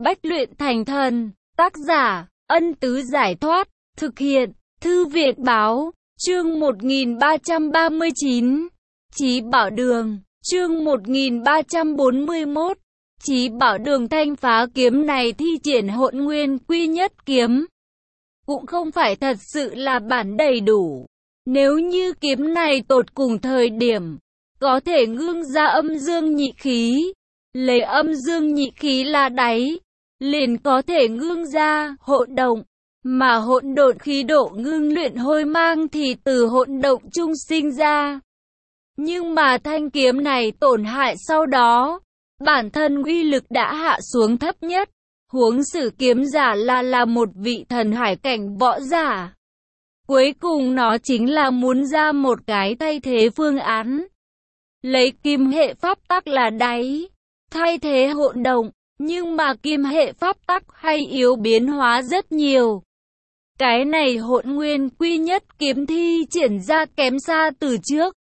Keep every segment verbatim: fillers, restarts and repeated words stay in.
bách luyện thành thần. Tác giả, Ân Tứ Giải Thoát. Thực hiện, Thư viện Báo. Chương một nghìn ba trăm ba mươi chín. Chí Bảo Đường. Chương một nghìn ba trăm bốn mươi mốt. Chí Bảo Đường. Thanh phá kiếm này thi triển hỗn nguyên quy nhất kiếm, cũng không phải thật sự là bản đầy đủ. Nếu như kiếm này tột cùng thời điểm có thể ngưng ra âm dương nhị khí, lấy âm dương nhị khí là đáy, liền có thể ngưng ra hỗn động, mà hỗn độn khí độ ngưng luyện hôi mang thì từ hỗn động chung sinh ra. Nhưng mà thanh kiếm này tổn hại sau đó, bản thân uy lực đã hạ xuống thấp nhất. Huống sử kiếm giả là là một vị thần hải cảnh võ giả. Cuối cùng nó chính là muốn ra một cái thay thế phương án. Lấy kim hệ pháp tắc là đáy, thay thế hỗn động, nhưng mà kim hệ pháp tắc hay yếu biến hóa rất nhiều. Cái này hỗn nguyên quy nhất kiếm thi triển ra kém xa từ trước.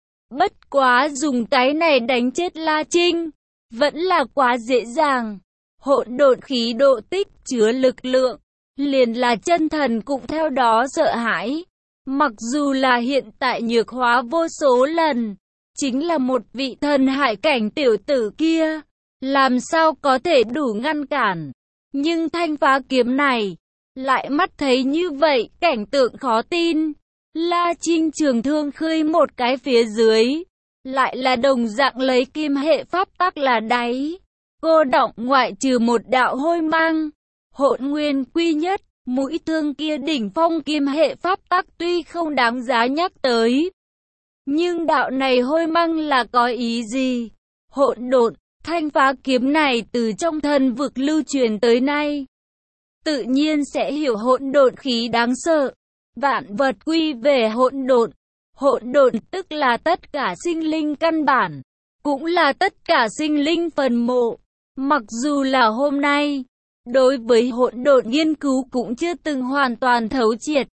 Bất quá dùng cái này đánh chết La Trinh, vẫn là quá dễ dàng. Hỗn độn khí độ tích chứa lực lượng, liền là chân thần cũng theo đó sợ hãi. Mặc dù là hiện tại nhược hóa vô số lần, chính là một vị thần hải cảnh tiểu tử kia, làm sao có thể đủ ngăn cản. Nhưng thanh phá kiếm này, lại mắt thấy như vậy, cảnh tượng khó tin. La Trinh trường thương khơi một cái phía dưới, lại là đồng dạng lấy kim hệ pháp tắc là đáy. Cô động ngoại trừ một đạo hôi mang, hỗn nguyên quy nhất, mũi thương kia đỉnh phong kim hệ pháp tắc tuy không đáng giá nhắc tới. Nhưng đạo này hôi mang là có ý gì? Hỗn độn, thanh phá kiếm này từ trong thần vực lưu truyền tới nay, tự nhiên sẽ hiểu hỗn độn khí đáng sợ. Vạn vật quy về hỗn độn, hỗn độn tức là tất cả sinh linh căn bản, cũng là tất cả sinh linh phần mộ. Mặc dù là hôm nay, đối với hỗn độn nghiên cứu cũng chưa từng hoàn toàn thấu triệt.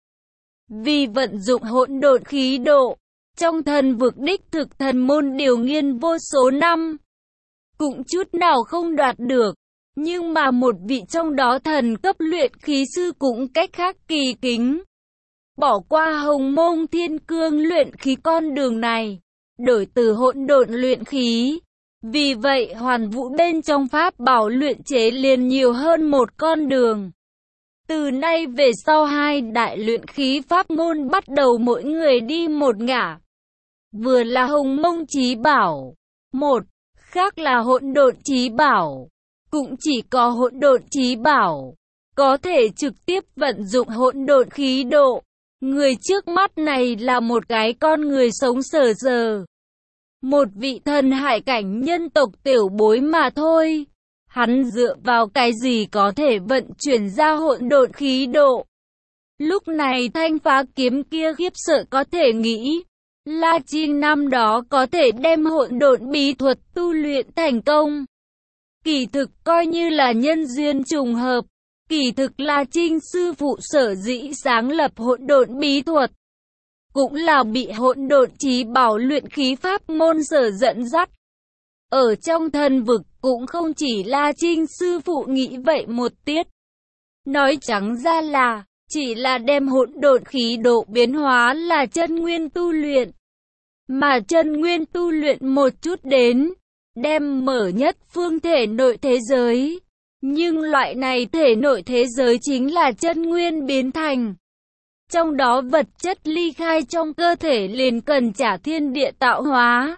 Vì vận dụng hỗn độn khí độ, trong thần vực đích thực thần môn điều nghiên vô số năm, cũng chút nào không đoạt được. Nhưng mà một vị trong đó thần cấp luyện khí sư cũng cách khác kỳ kính, bỏ qua hồng mông thiên cương luyện khí con đường này, đổi từ hỗn độn luyện khí. Vì vậy hoàn vũ bên trong pháp bảo luyện chế liền nhiều hơn một con đường. Từ nay về sau hai đại luyện khí pháp môn bắt đầu mỗi người đi một ngả. Vừa là hồng mông chí bảo, một, khác là hỗn độn chí bảo. Cũng chỉ có hỗn độn chí bảo có thể trực tiếp vận dụng hỗn độn khí độ. Người trước mắt này là một cái con người sống sờ sờ, một vị thần hải cảnh nhân tộc tiểu bối mà thôi. Hắn dựa vào cái gì có thể vận chuyển ra hỗn độn khí độ? Lúc này thanh phá kiếm kia khiếp sợ có thể nghĩ, La Trinh năm đó có thể đem hỗn độn bí thuật tu luyện thành công. Kỳ thực coi như là nhân duyên trùng hợp. Kỳ thực La Trinh sư phụ sở dĩ sáng lập hỗn độn bí thuật, cũng là bị hỗn độn chí bảo luyện khí pháp môn sở dẫn dắt. Ở trong thần vực cũng không chỉ La Trinh sư phụ nghĩ vậy một tiết. Nói trắng ra là, chỉ là đem hỗn độn khí độ biến hóa là chân nguyên tu luyện. Mà chân nguyên tu luyện một chút đến, đem mở nhất phương thể nội thế giới. Nhưng loại này thể nội thế giới chính là chân nguyên biến thành. Trong đó vật chất ly khai trong cơ thể liền cần trả thiên địa tạo hóa.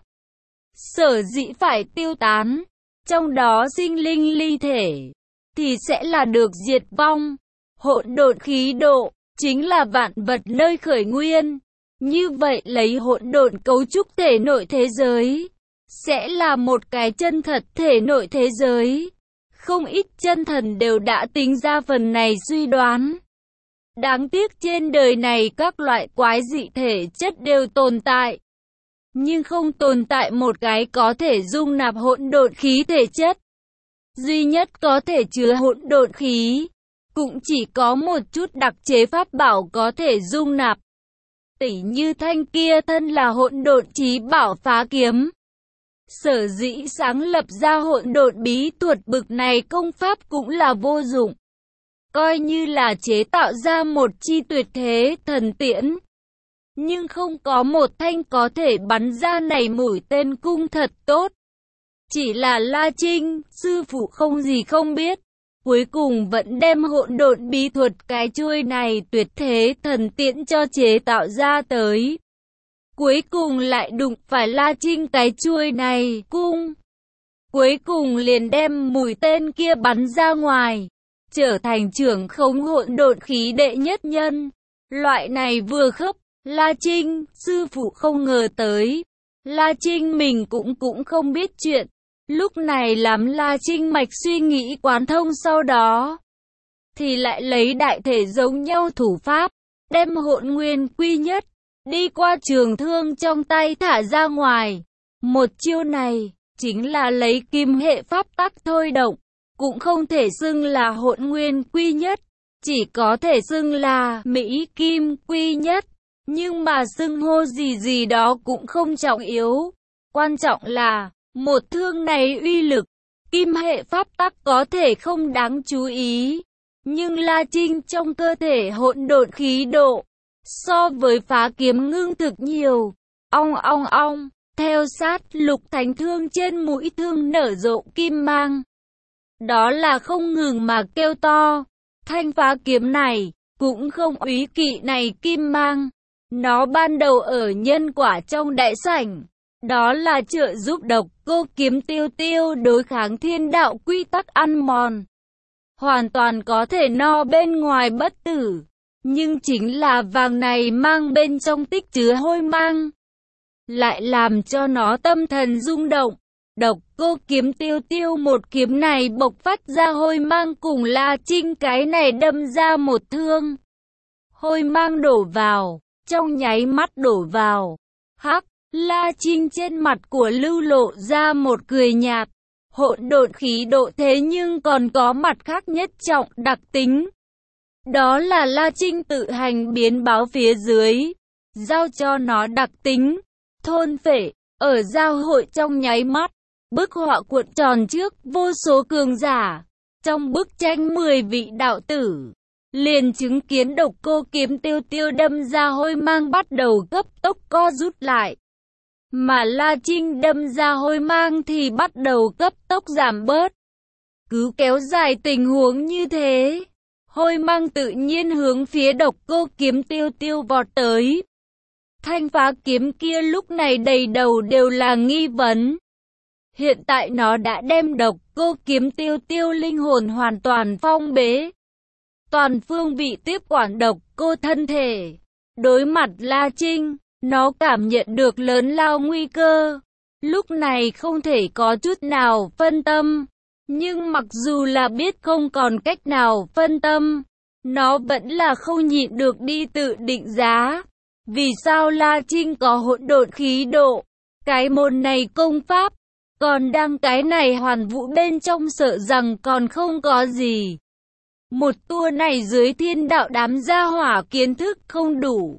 Sở dĩ phải tiêu tán, trong đó sinh linh ly thể, thì sẽ là được diệt vong. Hỗn độn khí độ, chính là vạn vật nơi khởi nguyên. Như vậy lấy hỗn độn cấu trúc thể nội thế giới, sẽ là một cái chân thật thể nội thế giới. Không ít chân thần đều đã tính ra phần này suy đoán. Đáng tiếc trên đời này các loại quái dị thể chất đều tồn tại, nhưng không tồn tại một cái có thể dung nạp hỗn độn khí thể chất. Duy nhất có thể chứa hỗn độn khí, cũng chỉ có một chút đặc chế pháp bảo có thể dung nạp. Tỉ như thanh kia thân là hỗn độn chí bảo phá kiếm. Sở dĩ sáng lập ra hỗn độn bí thuật bực này công pháp cũng là vô dụng. Coi như là chế tạo ra một chi tuyệt thế thần tiễn. Nhưng không có một thanh có thể bắn ra này mũi tên cung thật tốt. Chỉ là La Trinh, sư phụ không gì không biết. Cuối cùng vẫn đem hỗn độn bí thuật cái chuôi này tuyệt thế thần tiễn cho chế tạo ra tới. Cuối cùng lại đụng phải La Trinh cái chuôi này, cung. Cuối cùng liền đem mũi tên kia bắn ra ngoài. Trở thành trưởng khống hỗn độn khí đệ nhất nhân. Loại này vừa khớp, La Trinh, sư phụ không ngờ tới. La Trinh mình cũng cũng không biết chuyện. Lúc này làm La Trinh mạch suy nghĩ quán thông sau đó. Thì lại lấy đại thể giống nhau thủ pháp. Đem hỗn nguyên quy nhất. Đi qua trường thương trong tay thả ra ngoài. Một chiêu này, chính là lấy kim hệ pháp tắc thôi động. Cũng không thể xưng là hỗn nguyên quy nhất. Chỉ có thể xưng là Mỹ Kim quy nhất. Nhưng mà xưng hô gì gì đó cũng không trọng yếu. Quan trọng là, một thương này uy lực, kim hệ pháp tắc có thể không đáng chú ý. Nhưng La Trinh trong cơ thể hỗn độn khí độ, so với phá kiếm ngưng thực nhiều. Ong ong ong, theo sát lục thánh thương trên mũi thương nở rộ kim mang. Đó là không ngừng mà kêu to. Thanh phá kiếm này, cũng không úy kỵ này kim mang. Nó ban đầu ở nhân quả trong đại sảnh. Đó là trợ giúp độc cô kiếm tiêu tiêu đối kháng thiên đạo quy tắc ăn mòn. Hoàn toàn có thể no bên ngoài bất tử. Nhưng chính là vàng này mang bên trong tích chứa hôi mang. Lại làm cho nó tâm thần rung động. Độc cô kiếm tiêu tiêu một kiếm này bộc phát ra hôi mang cùng La Trinh cái này đâm ra một thương. Hôi mang đổ vào, trong nháy mắt đổ vào. Hắc, La Trinh trên mặt của Lưu lộ ra một cười nhạt. Hỗn độn khí độ thế nhưng còn có mặt khác nhất trọng đặc tính. Đó là La Trinh tự hành biến báo phía dưới. Giao cho nó đặc tính. Thôn phệ, ở giao hội trong nháy mắt. Bức họa cuộn tròn trước vô số cường giả. Trong bức tranh mười vị đạo tử. Liền chứng kiến độc cô kiếm tiêu tiêu đâm ra hôi mang bắt đầu cấp tốc co rút lại. Mà La Trinh đâm ra hôi mang thì bắt đầu cấp tốc giảm bớt. Cứ kéo dài tình huống như thế. Hôi mang tự nhiên hướng phía độc cô kiếm tiêu tiêu vọt tới. Thanh phá kiếm kia lúc này đầy đầu đều là nghi vấn. Hiện tại nó đã đem độc cô kiếm tiêu tiêu linh hồn hoàn toàn phong bế. Toàn phương vị tiếp quản độc cô thân thể. Đối mặt La Trinh, nó cảm nhận được lớn lao nguy cơ. Lúc này không thể có chút nào phân tâm. Nhưng mặc dù là biết không còn cách nào phân tâm, nó vẫn là không nhịn được đi tự định giá. Vì sao La Trinh có hỗn độn khí độ? Cái môn này công pháp, còn đang cái này hoàn vũ bên trong sợ rằng còn không có gì. Một tour này dưới thiên đạo đám gia hỏa kiến thức không đủ.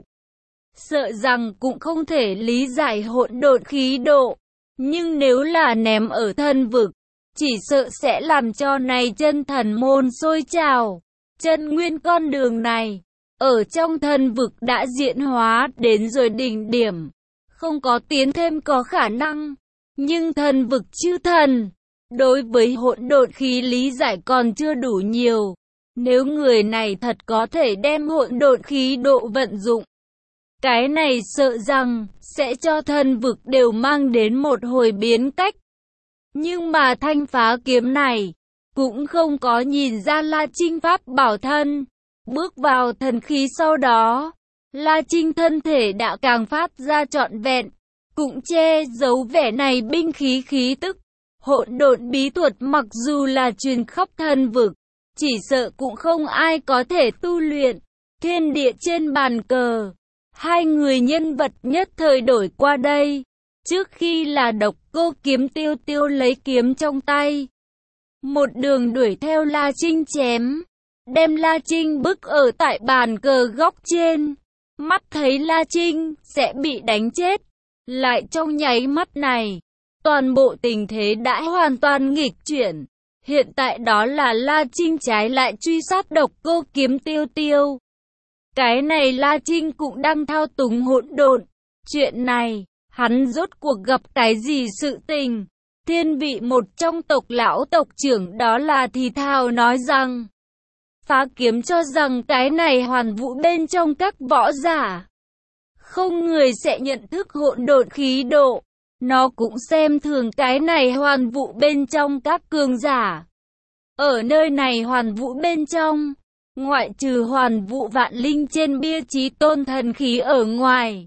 Sợ rằng cũng không thể lý giải hỗn độn khí độ. Nhưng nếu là ném ở thân vực, chỉ sợ sẽ làm cho này chân thần môn sôi trào. Chân nguyên con đường này, ở trong thân vực đã diễn hóa đến rồi đỉnh điểm. Không có tiến thêm có khả năng. Nhưng thần vực chư thần, đối với hỗn độn khí lý giải còn chưa đủ nhiều. Nếu người này thật có thể đem hỗn độn khí độ vận dụng, cái này sợ rằng sẽ cho thần vực đều mang đến một hồi biến cách. Nhưng mà thanh phá kiếm này cũng không có nhìn ra La Trinh pháp bảo thân. Bước vào thần khí sau đó, La Trinh thân thể đã càng phát ra trọn vẹn, cũng che giấu vẻ này binh khí khí tức. Hỗn độn bí thuật mặc dù là truyền khắp thần vực, chỉ sợ cũng không ai có thể tu luyện. Thiên địa trên bàn cờ, hai người nhân vật nhất thời đổi qua đây. Trước khi là độc cô kiếm tiêu tiêu lấy kiếm trong tay, một đường đuổi theo La Trinh chém, đem La Trinh bức ở tại bàn cờ góc trên. Mắt thấy La Trinh sẽ bị đánh chết, lại trong nháy mắt này, Toàn bộ tình thế đã hoàn toàn nghịch chuyển. Hiện tại đó là La Trinh trái lại truy sát Độc Cô Kiếm Tiêu Tiêu. Cái này La Trinh cũng đang thao túng hỗn độn. Chuyện này, hắn rốt cuộc gặp cái gì sự tình? Thiên vị một trong tộc lão tộc trưởng đó là thì thào nói rằng, Phá Kiếm cho rằng cái này hoàn vũ bên trong các võ giả. Không người sẽ nhận thức hỗn độn khí độ. Nó cũng xem thường cái này hoàn vũ bên trong các cường giả. Ở nơi này hoàn vũ bên trong, ngoại trừ hoàn vũ vạn linh trên bia chí tôn thần khí ở ngoài,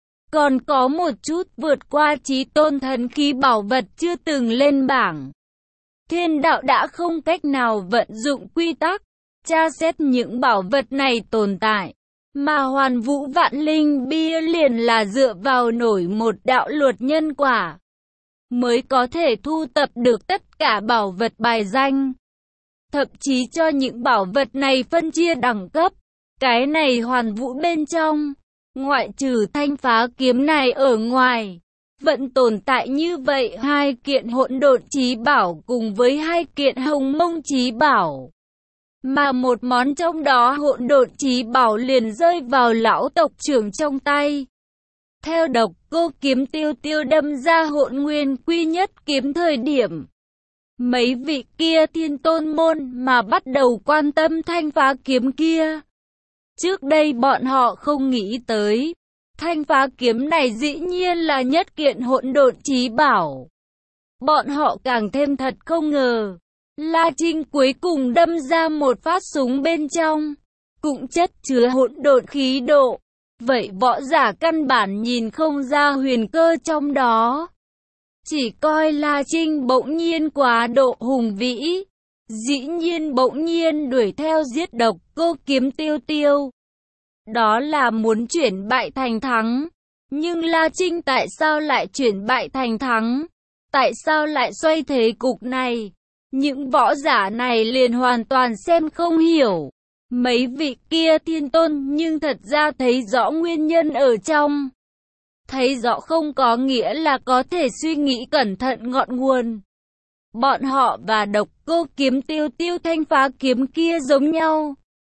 còn có một chút vượt qua chí tôn thần khí bảo vật chưa từng lên bảng. Thiên đạo đã không cách nào vận dụng quy tắc, tra xét những bảo vật này tồn tại. Mà hoàn vũ vạn linh bia liền là dựa vào nổi một đạo luật nhân quả, mới có thể thu tập được tất cả bảo vật bài danh. Thậm chí cho những bảo vật này phân chia đẳng cấp. Cái này hoàn vũ bên trong, ngoại trừ thanh phá kiếm này ở ngoài, vẫn tồn tại như vậy hai kiện hỗn độn chí bảo cùng với hai kiện hồng mông chí bảo. Mà một món trong đó hỗn độn chí bảo liền rơi vào lão tộc trưởng trong tay. Theo Độc Cô Kiếm Tiêu Tiêu đâm ra hỗn nguyên quy nhất kiếm thời điểm, mấy vị kia thiên tôn môn mà bắt đầu quan tâm thanh phá kiếm kia. Trước đây bọn họ không nghĩ tới, thanh phá kiếm này dĩ nhiên là nhất kiện hỗn độn chí bảo. Bọn họ càng thêm thật không ngờ, La Trinh cuối cùng đâm ra một phát súng bên trong, cũng chất chứa hỗn độn khí độ. Vậy võ giả căn bản nhìn không ra huyền cơ trong đó. Chỉ coi La Trinh bỗng nhiên quá độ hùng vĩ, dĩ nhiên bỗng nhiên đuổi theo giết Độc Cô Kiếm Tiêu Tiêu. Đó là muốn chuyển bại thành thắng. Nhưng La Trinh tại sao lại chuyển bại thành thắng? Tại sao lại xoay thế cục này? Những võ giả này liền hoàn toàn xem không hiểu. Mấy vị kia thiên tôn nhưng thật ra thấy rõ nguyên nhân ở trong. Thấy rõ không có nghĩa là có thể suy nghĩ cẩn thận ngọn nguồn. Bọn họ và Độc Cô Kiếm Tiêu Tiêu thanh phá kiếm kia giống nhau.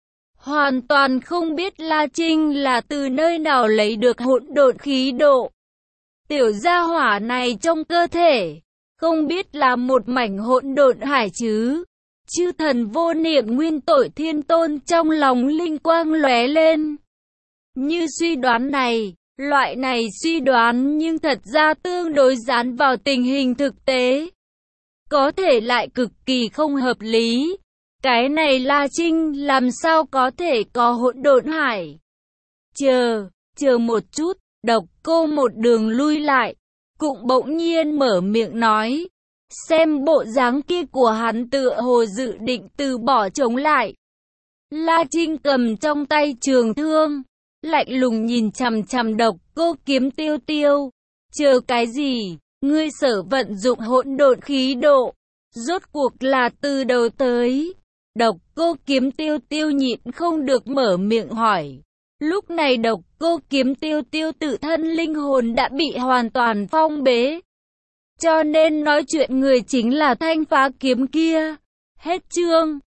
Hoàn toàn không biết La Trinh là từ nơi nào lấy được hỗn độn khí độ. Tiểu gia hỏa này trong cơ thể, không biết là một mảnh hỗn độn hải chứ. Chư thần vô niệm nguyên tội thiên tôn trong lòng linh quang lóe lên. Như suy đoán này, loại này suy đoán nhưng thật ra tương đối dán vào tình hình thực tế. Có thể lại cực kỳ không hợp lý. Cái này La Trinh làm sao có thể có hỗn độn hải? Chờ, chờ một chút, Độc Cô một đường lui lại, cũng bỗng nhiên mở miệng nói. Xem bộ dáng kia của hắn tựa hồ dự định từ bỏ chống lại. La Trinh cầm trong tay trường thương, lạnh lùng nhìn chằm chằm Độc Cô Kiếm Tiêu Tiêu. Chờ cái gì? Ngươi sở vận dụng hỗn độn khí độ, rốt cuộc là từ đầu tới. Độc Cô Kiếm Tiêu Tiêu nhịn không được mở miệng hỏi. Lúc này Độc Cô Kiếm Tiêu Tiêu tự thân linh hồn đã bị hoàn toàn phong bế. Cho nên nói chuyện người chính là thanh phá kiếm kia. Hết chương.